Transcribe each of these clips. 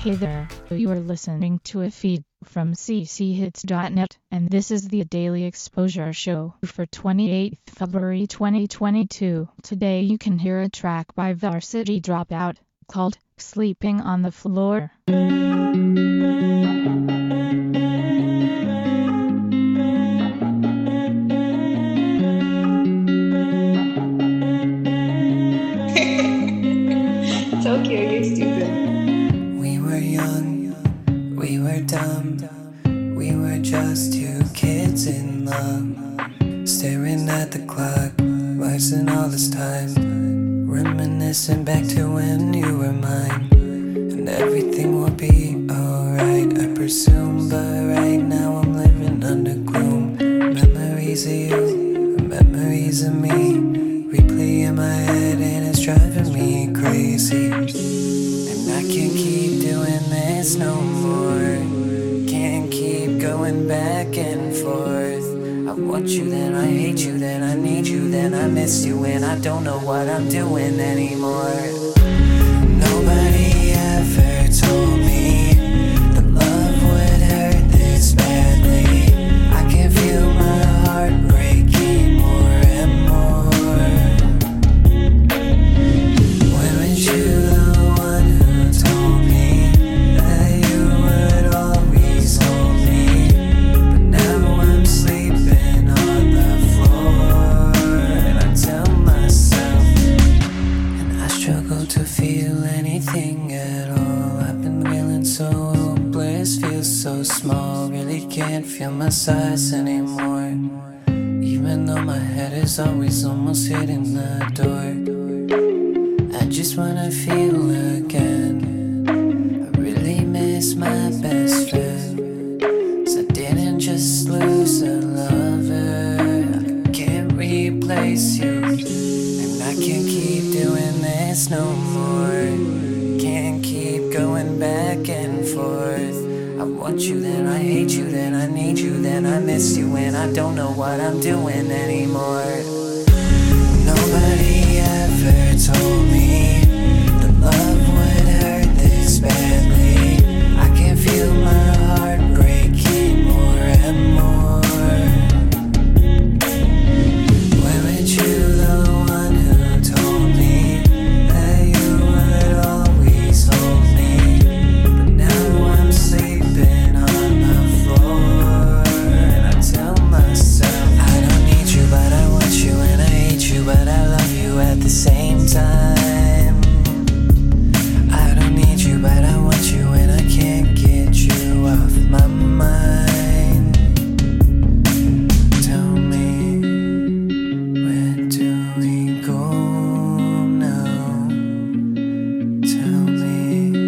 Hey there, you are listening to a feed from cchits.net, and this is the Daily Exposure Show for 28th February 2022. Today you can hear a track by Varsity Dropout, called Sleeping on the Floor. Tokyo, you're stupid. We were young, we were dumb, we were just two kids in love, staring at the clock, wasting all this time, reminiscing back to when you were mine, and everything will be alright, I presume, but right now I'm living under gloom. Memories of you, memories of me, replay in my head and it's driving me crazy. I can't keep doing this no more. Can't keep going back and forth. I want you, then I hate you, then I need you, then I miss you, and I don't know what I'm doing anymore. Nobody ever told me that love would hurt this badly. I can feel my heart breaking more and more. Weren't you the one who told me that you would always hold me? But now I'm sleeping on the floor, and I tell myself, and I struggle to feel anything at all. I've been feeling so hopeless, feel so small, really can't feel my size anymore, even though my head is always almost hitting the door. I just wanna feel again. I really miss my best friend, 'cause I didn't just lose a lover, I can't replace you. And I can't keep doing this no more. Can't keep going back and forth. I want you, then I hate you, then I need you, then I miss you, and I don't know what I'm doing anymore. Nobody ever told me that love would hurt this badly. I can feel my heart breaking more and more. Weren't you the one who told me that you would always hold me? But now I'm sleeping on the floor, and I tell myself I don't need you, but I want you, and I hate you, but I love you at the same time. I don't need you, but I want you, and I can't get you off my mind. Tell me, where do we go now? Tell me,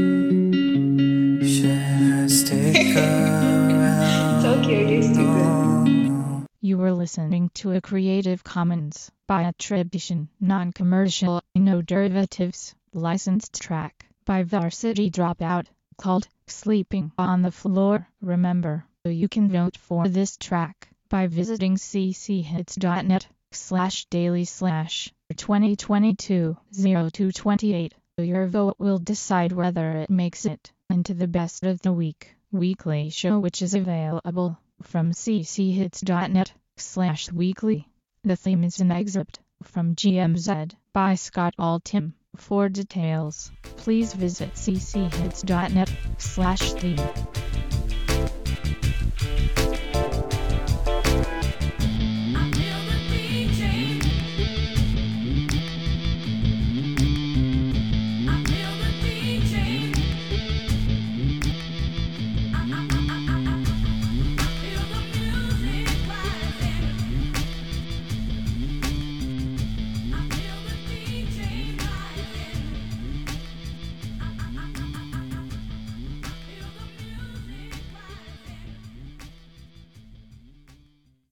should I stick around? Tokyo, you're stupid. You were listening to a Creative Commons by attribution, non-commercial, no derivatives, licensed track by Varsity Dropout, called Sleeping on the Floor. Remember, you can vote for this track by visiting cchits.net/daily/2022-0228. Your vote will decide whether it makes it into the Best of the Week weekly show, which is available from cchits.net/weekly. The theme is an excerpt from GMZ by Scott Altham. For details, please visit cchits.net/theme.